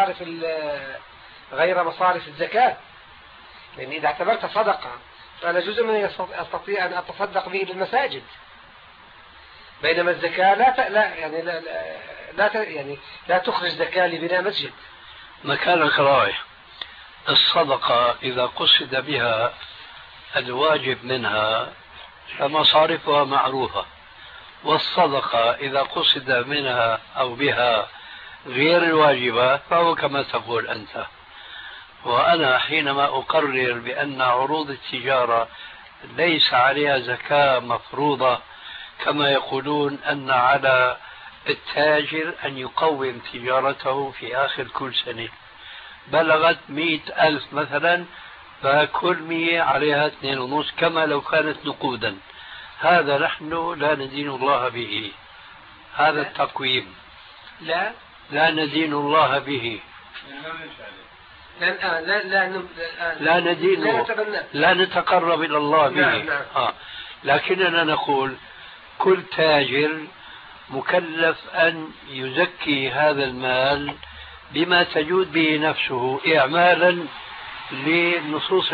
غير مصارف الزكاة. لأن إذا اعتبرت صدقة فأنا جزء من أستطيع أن أتصدق به للمساجد، بينما الزكاة لا تخرج زكاة لبناء مسجد. مكانك رايح. الصدقة إذا قصد بها الواجب منها فمصارفها معروفة، والصدقة إذا قصد منها أو بها غير الواجبة فهو كما تقول أنت. وأنا حينما أقرر بأن عروض التجارة ليس عليها زكاة مفروضة، كما يقولون أن على التاجر أن يقوم تجارته في آخر كل سنة، بلغت 100,000 مثلا، فكل 100 عليها 2.5 كما لو كانت نقودا. هذا نحن لا ندين الله به، هذا التقويم لا ندين الله به، لا نتقرب إلى الله به. لكننا نقول كل تاجر مكلف أن يزكي هذا المال بما تجود به نفسه إعمالا للنصوص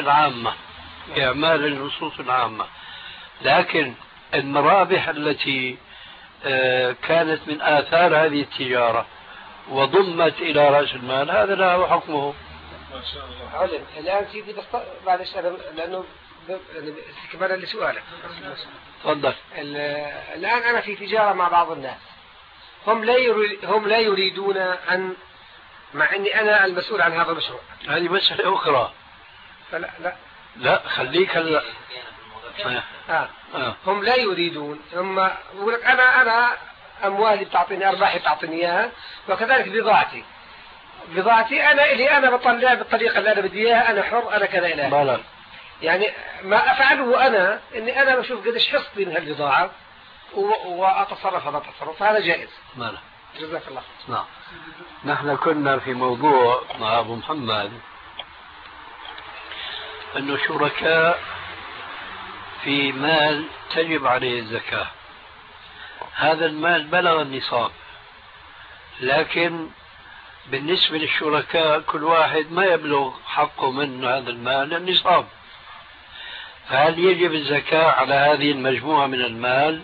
العامة. لكن المرابح التي كانت من آثار هذه التجارة وضمت إلى رأس المال هذا له حكمه. ما شاء الله. علم الآن سيدي بس معلش لأنه استكمالا لسؤالك. تفضل. الآن أنا في تجارة مع بعض الناس، هم لا يريدون أن، مع أني أنا المسؤول عن هذا المشروع. هذه مسألة أخرى. لا خليك هم لا يريدون، هم يقول لك أنا أموالي بتعطيني، أرباحي بتعطيني إياها، وكذلك بضاعتي أنا بطلعها بالطريقة اللي أنا بدي إياها، أنا حر، أنا كذا إلى آخره. يعني ما أفعله أنا إني أنا بشوف قديش حصتي من هالبضاعة وأتصرف هذا التصرف، هذا جائز. جزاك الله. نعم. نحن كنا في موضوع مع أبو محمد أنه شركاء في مال تجب عليه الزكاة. هذا المال بلغ النصاب، لكن بالنسبة للشركاء كل واحد ما يبلغ حقه من هذا المال النصاب، فهل يجب الزكاة على هذه المجموعة من المال؟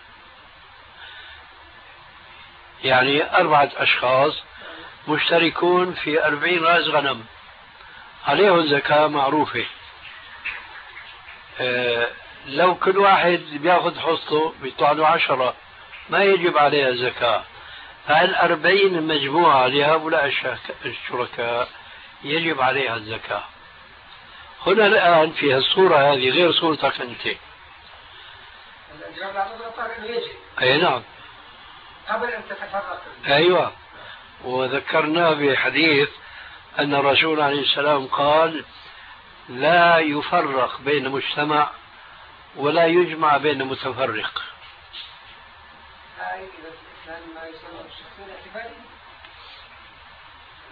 يعني 4 أشخاص مشتركون في 40 رأس غنم، عليهم زكاة معروفة. لو كل واحد بياخذ حصته بيطلع له 10 ما يجب عليها الزكاة. فهل 40 مجموعة لهؤلاء الشركاء يجب عليها الزكاة؟ هنا الآن في الصورة هذه غير صورتك أنت. أي نعم. قبل أن تتفرق. أيوة. وذكرنا بحديث أن الرسول عليه السلام قال لا يفرق بين مجتمع ولا يجمع بين متفرق.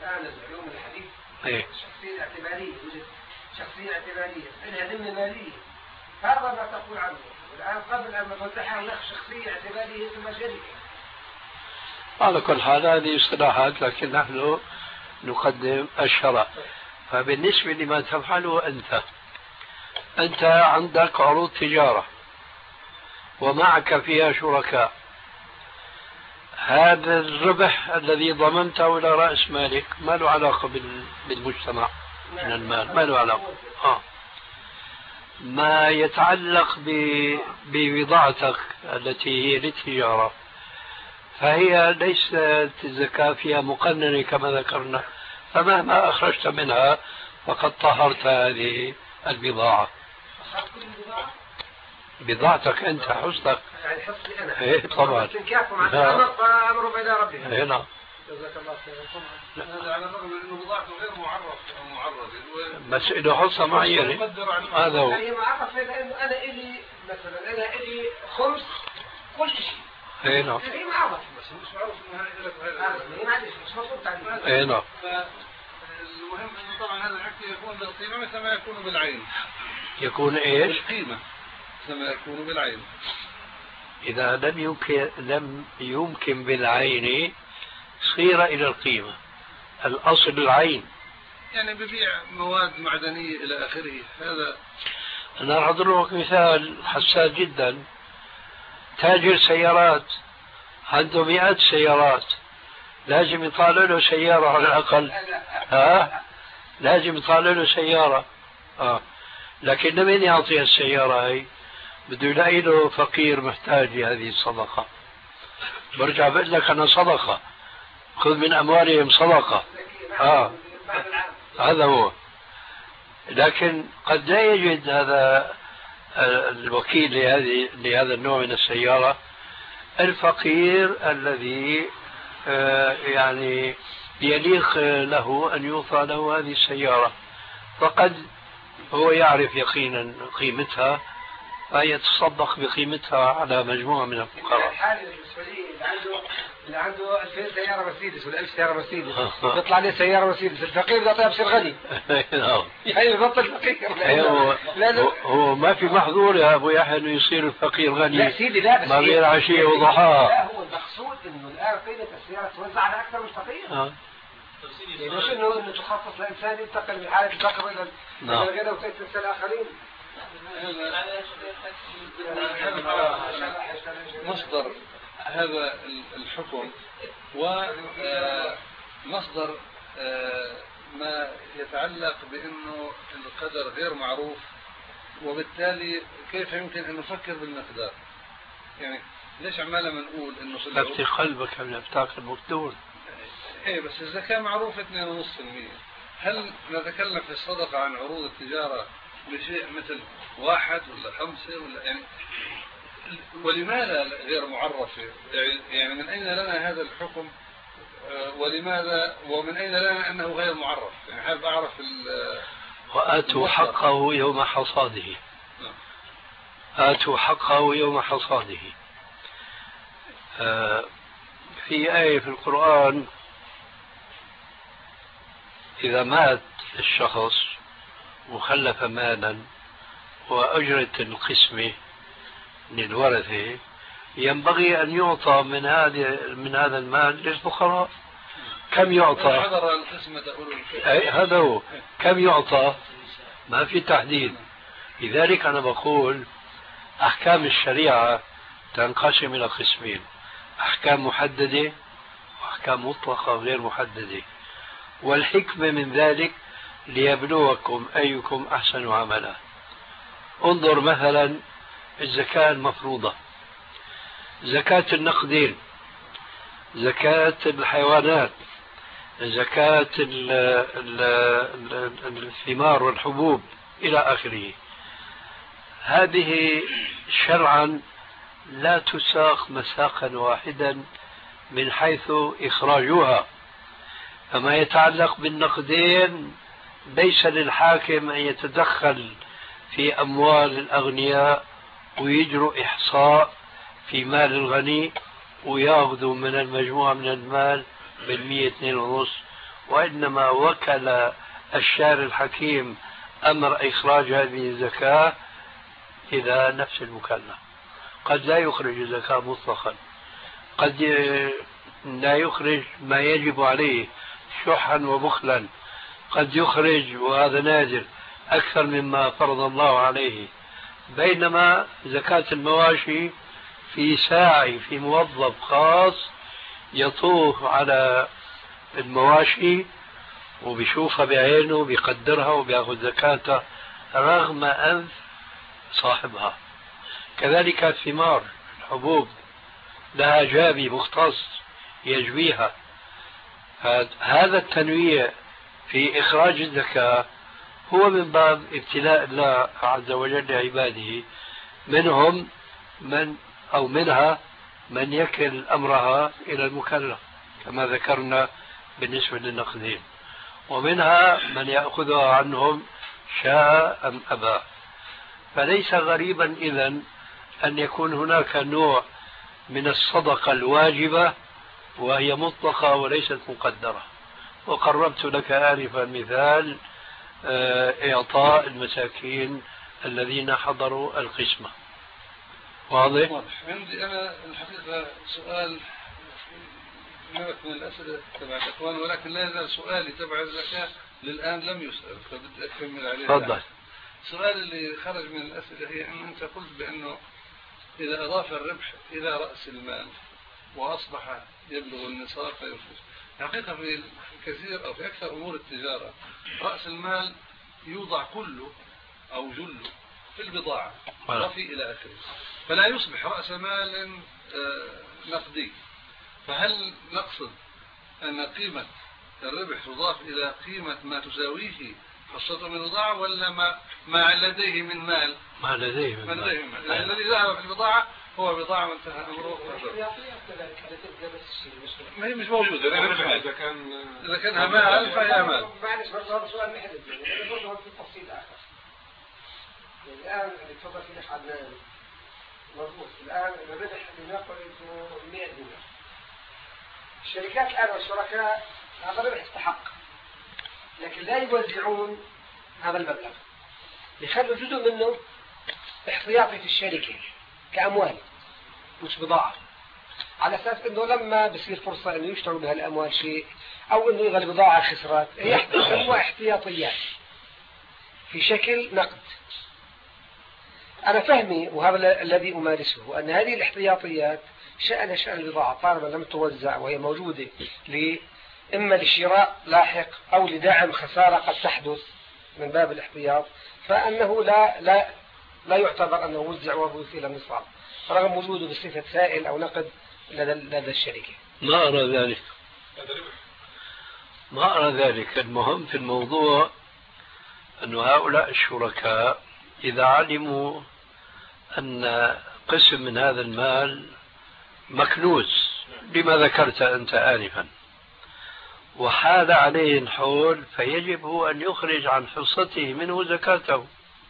الآن علوم الحديث إيه. الشخصية الاعتبارية، يوجد شخصية اعتبارية إنها ذمة مالية، هذا ما تقول عنه. الآن قبل أن نفتح هناك شخصية اعتبارية ثم شركة. على كل حال هذه اصطلاحات، لكن نحن نقدم الشرع. فبالنسبة لما تفعله أنت عندك عروض تجارة ومعك فيها شركاء، هذا الربح الذي ضمنته إلى رأس مالك ما له علاقة بالمجتمع من المال، ما له علاقة. ما يتعلق ببضاعتك التي هي للتجارة فهي ليست الزكاة فيها مقننة كما ذكرنا، فمهما أخرجت منها فقد طهرت هذه البضاعة. بضاعتك أنت حصتك. يعني حصتي أنا. إيه طبعا. استنكافهم عن الأمر فأمرهم إلى ربهم. إيه نعم. جزاك الله خير. هذا على الرغم من أنه بضاعته غير معرض بس إنه حصة معينة. هذا هو. هي معرفة لأنه أنا إلي مثلا أنا إلي خمس كل شيء. إيه نعم. هي معرفة. بس مش معروف أنه هذه لك هي معلش مش مفروض تعليم. إيه نعم. المهم أنه طبعا هذا الحكي يكون بالقيمة مثل ما يكون بالعين. يكون إيش؟ بالقيمة مثل ما يكون بالعين. إذا لم يمكن بالعين صير إلى القيمة. الأصل العين. يعني ببيع مواد معدنية إلى آخره. هذا أنا راح أضربك مثال حساس جدا. تاجر سيارات عنده مئات سيارات، لازم يطالع له سيارة على الأقل. لازم يطالع له سيارة. لكن لمن يعطي السيارة هي؟ بده يلاقي له فقير محتاج لهذه الصدقة. برجع بقول لك أنا صدقة، خذ من أموالهم صدقة. هذا هو. لكن قد لا يجد هذا الوكيل لهذا النوع من السيارة الفقير الذي يعني يليق له أن يوفى له هذه السيارة، فقد هو يعرف يقينا قيمتها فيتصدق بقيمتها على مجموعة من الفقراء. الحالة السعودية اللي عنده 2000 سيارة مرسيدس ولا 1000 سيارة مرسيدس يطلع عليه سيارة مرسيدس، الفقير بده يصير غني. يعني يبطل فقير. هو ما في محظور يا أبو يحيى إنه يصير الفقير غني. لا سيدي لا، بس ما غير عشية وضحاها. لا هو المقصود إنه الآن قيمة السيارة توزع على أكثر من فقير. يعني مش إنه تخصص لإنسان ينتقل من حالة الفقر إلى الغنى وتنسى الآخرين. مصدر هذا الحكم ومصدر ما يتعلق بأنه القدر غير معروف، وبالتالي كيف يمكن أن نفكر بالمقدار؟ يعني ليش عمالنا بنقول إنه فتح قلبك من أفتاك المقدور. إيه بس الزكاة معروفة 2.5%. هل نتكلم في الصدقة عن عروض التجارة بشيء مثل 1 ولا 5 ولا يعني ولماذا غير معرفة؟ يعني من أين لنا هذا الحكم ولماذا ومن أين لنا أنه غير معرف؟ يعني حابب أعرف وآتوا حقه يوم حصاده. آتوا حقه يوم حصاده. في آية في القرآن إذا مات الشخص وخلف مالا وأجرة القسمة للورثة ينبغي أن يعطى من هذا المال للفقراء. كم يعطى؟ هذا هو. كم يعطى؟ ما في تحديد. لذلك أنا بقول أحكام الشريعة تنقسم إلى قسمين: أحكام محددة وأحكام مطلقة غير محددة، والحكمة من ذلك ليبلوكم أيكم أحسن عملا. انظر مثلا الزكاة المفروضة، زكاة النقدين، زكاة الحيوانات، زكاة الثمار والحبوب إلى آخره. هذه شرعا لا تساق مساقا واحدا من حيث إخراجها. فما يتعلق بالنقدين ليس للحاكم أن يتدخل في أموال الأغنياء ويجروا إحصاء في مال الغني ويأخذوا من المجموعة من المال 2.5% وإنما وكل الشارع الحكيم أمر إخراج هذه الزكاة إلى نفس المكلف. قد لا يخرج الزكاة مطلقا، قد لا يخرج ما يجب عليه شحا وبخلا، قد يخرج وهذا نادر أكثر مما فرض الله عليه. بينما زكاة المواشي في ساعي، في موظف خاص يطوف على المواشي وبيشوفها بعينه وبيقدرها وبياخذ زكاتها رغم أنف صاحبها. كذلك الثمار، الحبوب لها جابي مختص يجويها. هذا التنويع في إخراج الزكاة هو من باب ابتلاء الله عز وجل لعباده، منهم من أو منها من يكل أمرها إلى المكلف كما ذكرنا بالنسبة للنقدين، ومنها من يأخذها عنهم شاء أم أبى. فليس غريبا إذن أن يكون هناك نوع من الصدقة الواجبة وهي مطلقة وليست مقدرة. وقربت لك آنفا مثال إعطاء المساكين الذين حضروا القسمة. واضح؟ عندي أنا الحقيقة سؤال من الأسئلة تبع الإخوان، ولكن لا يزال سؤالي تبع الزكاة للآن لم يسأل، فبدي أكمل عليه. تفضل. السؤال اللي خرج من الأسئلة هي أن أنت قلت بأنه إذا أضاف الربح إلى رأس المال وأصبح يبلغ النصاب فيفلس. الحقيقة في كثير أو في أكثر أمور التجارة رأس المال يوضع كله أو جله في البضاعة وفي إلى آخره، فلا يصبح رأس مال نقدي. فهل نقصد أن قيمة الربح تضاف إلى قيمة ما تساويه حصته من البضاعة، ولا ما لديه من مال؟ ما لديه من مال. الذي ذهب في البضاعة هو بضاعة وانتهى أمره. ما هي مش موجودة. إذا كانها مال فهي مال. معلش برضه هذا سؤال محدد، يعني برضه في تفصيل آخر. الآن اللي تفضل فيه الأخ عدنان مضبوط. الآن الربح اللي نقول إنه 100 دينار. الشركات الآن والشركاء هذا الربح يستحق، لكن لا يوزعون هذا المبلغ، يخلوا جزء منه احتياطي في الشركة كأموال مش بضاعة، على أساس إنه لما بصير فرصة إنه يشتروا بها الأموال شيء أو إنه يغلب بضاعة خسرات يحتاجوا احتياطيات في شكل نقد. أنا فهمي وهذا الذي أمارسه أن هذه الاحتياطيات شأن البضاعة طالما لم توزع وهي موجودة إما لشراء لاحق أو لدعم خسارة قد تحدث من باب الاحتياط، فأنه لا يعتبر أنه وزع وهو إلى النصاب رغم وجوده بصفة سائل أو نقد لدى الشركة. ما أرى ذلك. المهم في الموضوع أن هؤلاء الشركاء إذا علموا أن قسم من هذا المال مكنوز لما ذكرت أنت آنفا وحال عليه الحول، فيجب هو أن يخرج عن حصته منه زكاته،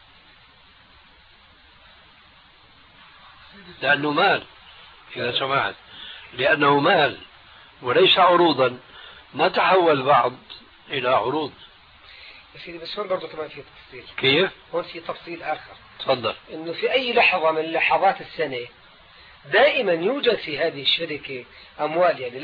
لأنه مال. إذا سمحت، لأنه مال وليس عروضا، ما تحول بعض إلى عروض. يا سيدي بس هون برضه كمان في تفصيل. كيف؟ هون في تفصيل آخر. تفضل. إنه في أي لحظة من لحظات السنة دائما يوجد في هذه الشركة أموال، يعني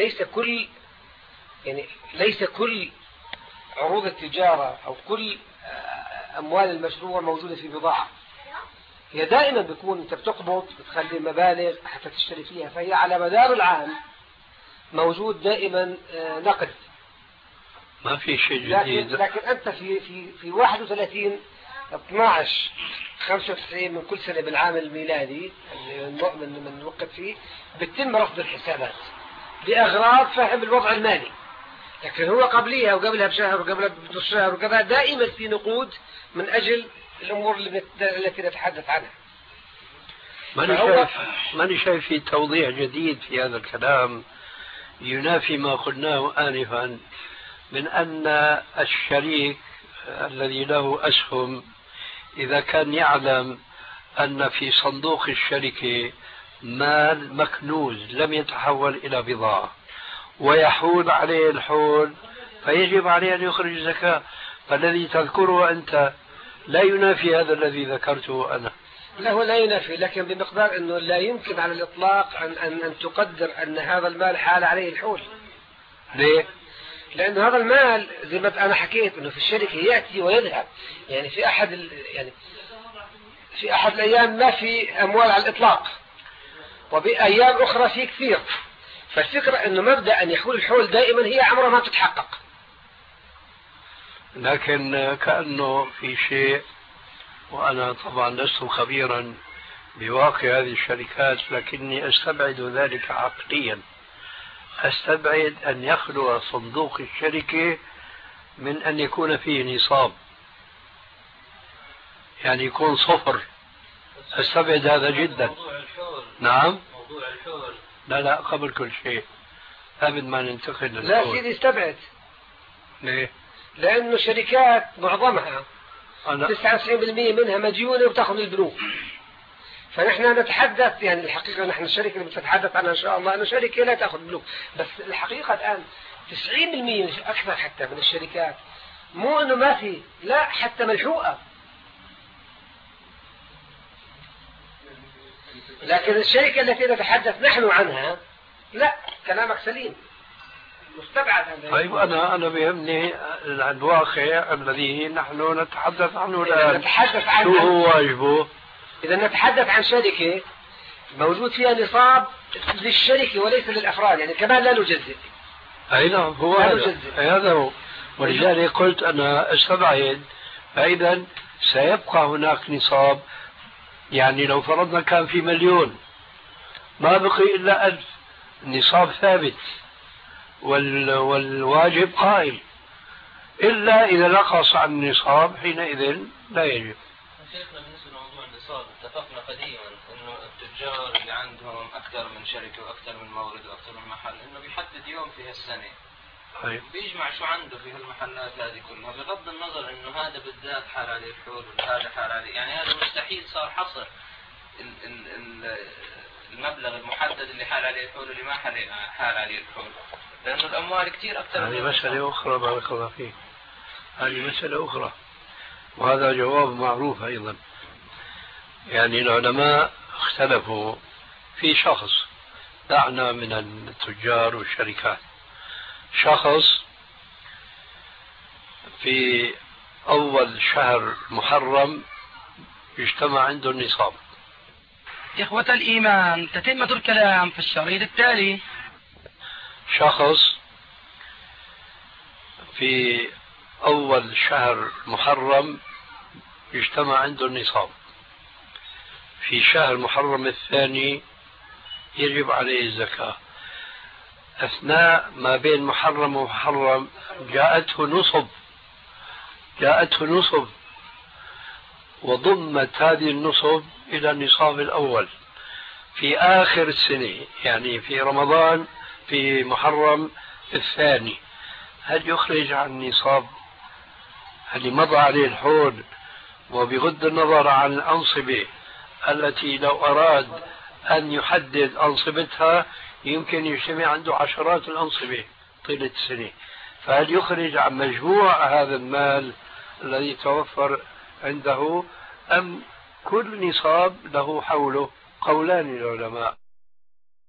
ليس كل عروض التجارة أو كل أموال المشروع موجودة في بضاعة. هي دائما بيكون أنت بتقبض بتخلي مبالغ حتى تشتري فيها، فهي على مدار العام موجود دائما نقد. ما في شيء جديد. لكن أنت في 31/12/95 من كل سنة بالعام الميلادي من وقت فيه بتتم رصد الحسابات لأغراض فهم الوضع المالي، لكن هو قبليها وقبلها بشهر وقبلها بنص شهر وكذا دائما في نقود من أجل الأمور التي نتحدث عنها. ماني شايف في توضيح جديد في هذا الكلام ينافي ما قلناه آنفا من أن الشريك الذي له أسهم إذا كان يعلم أن في صندوق الشركة مال مكنوز لم يتحول إلى بضاعة ويحول عليه الحول، فيجب عليه أن يخرج الزكاة. فالذي تذكره أنت لا ينافي هذا الذي ذكرته أنا. لا، هو لا ينافي، لكن بمقدار أنه لا يمكن على الإطلاق أن تقدر أن هذا المال حال عليه الحول. ليه؟ لأنه هذا المال زي ما أنا حكيت أنه في الشركة يأتي ويذهب، يعني في أحد الأيام ما في أموال على الإطلاق، وبأيام أخرى في كثير. فالفكرة أنه مبدأ أن يحول الحول دائما هي عمرها ما تتحقق. لكن كأنه في شيء، وأنا طبعا لست خبيرا بواقع هذه الشركات، لكني أستبعد ذلك عقليا. أستبعد أن يخلو صندوق الشركة من أن يكون فيه نصاب، يعني يكون صفر. أستبعد هذا جدا. نعم. موضوع الحول. لا قبل كل شيء قبل ما ننتقل للحول. لا سيدي استبعد. ليه؟ لأنه شركات معظمها 99% منها مديونة وتأخذ البنوك. فنحن نتحدث، يعني الحقيقة نحن الشركة اللي بنتحدث عنها إن شاء الله أنه شركة لا تأخذ بنوك، بس الحقيقة الآن 90% أكثر حتى من الشركات مو أنه ما في، لا حتى ملحوقة. لكن الشركة التي نتحدث نحن عنها لا، كلامك سليم، مستبعد. طيب أنا بيهمني الواقع الذي نحن نتحدث عنه الآن. شو هو واجبه؟ إذا نتحدث عن شركة موجود فيها نصاب للشركة وليس للأفراد، يعني كمان لا نجزئ. أي نعم، هو هذا هو. ولذلك قلت أنا استبعد. فإذا سيبقى هناك نصاب، يعني لو فرضنا كان في 1,000,000 ما بقي إلا 1000، النصاب ثابت والواجب قائم، إلا إذا نقص عن النصاب حينئذ لا يجب. شيخنا بالنسبة لموضوع النصاب اتفقنا قديما انه التجار اللي عندهم اكثر من شركة واكثر من مورد واكثر من محل انه بيحدد يوم في هالسنة. طيب. بيجمع شو عنده في هالمحلات هذه كلها، بغض النظر انه هذا بالذات حال عليه الحول وهذا حال عليه، يعني هذا مستحيل صار حصر المبلغ المحدد اللي حال عليه الحول واللي ما حال عليه الحول، لانه الاموال كثير اكثر. هذه مسألة اخرى بارك الله فيك، هذه مسألة اخرى، وهذا جواب معروف أيضا. يعني العلماء اختلفوا في شخص، دعنا من التجار والشركات، شخص في أول شهر محرم يجتمع عنده النصاب. إخوة الإيمان، تتمة الكلام في الشريط التالي. شخص في أول شهر محرم يجتمع عنده النصاب، في شهر محرم الثاني يجب عليه الزكاة. أثناء ما بين محرم ومحرم جاءته نصب وضمت هذه النصب إلى النصاب الأول في آخر السنة، يعني في رمضان في محرم الثاني. هل يخرج عن النصاب اللي مضى عليه الحول، وبغض النظر عن الأنصبة التي لو أراد أن يحدد أنصبتها يمكن يجتمع عنده عشرات الأنصبة طيلة السنة، فهل يخرج عن مجموع هذا المال الذي توفر عنده، أم كل نصاب له حوله؟ قولان للعلماء.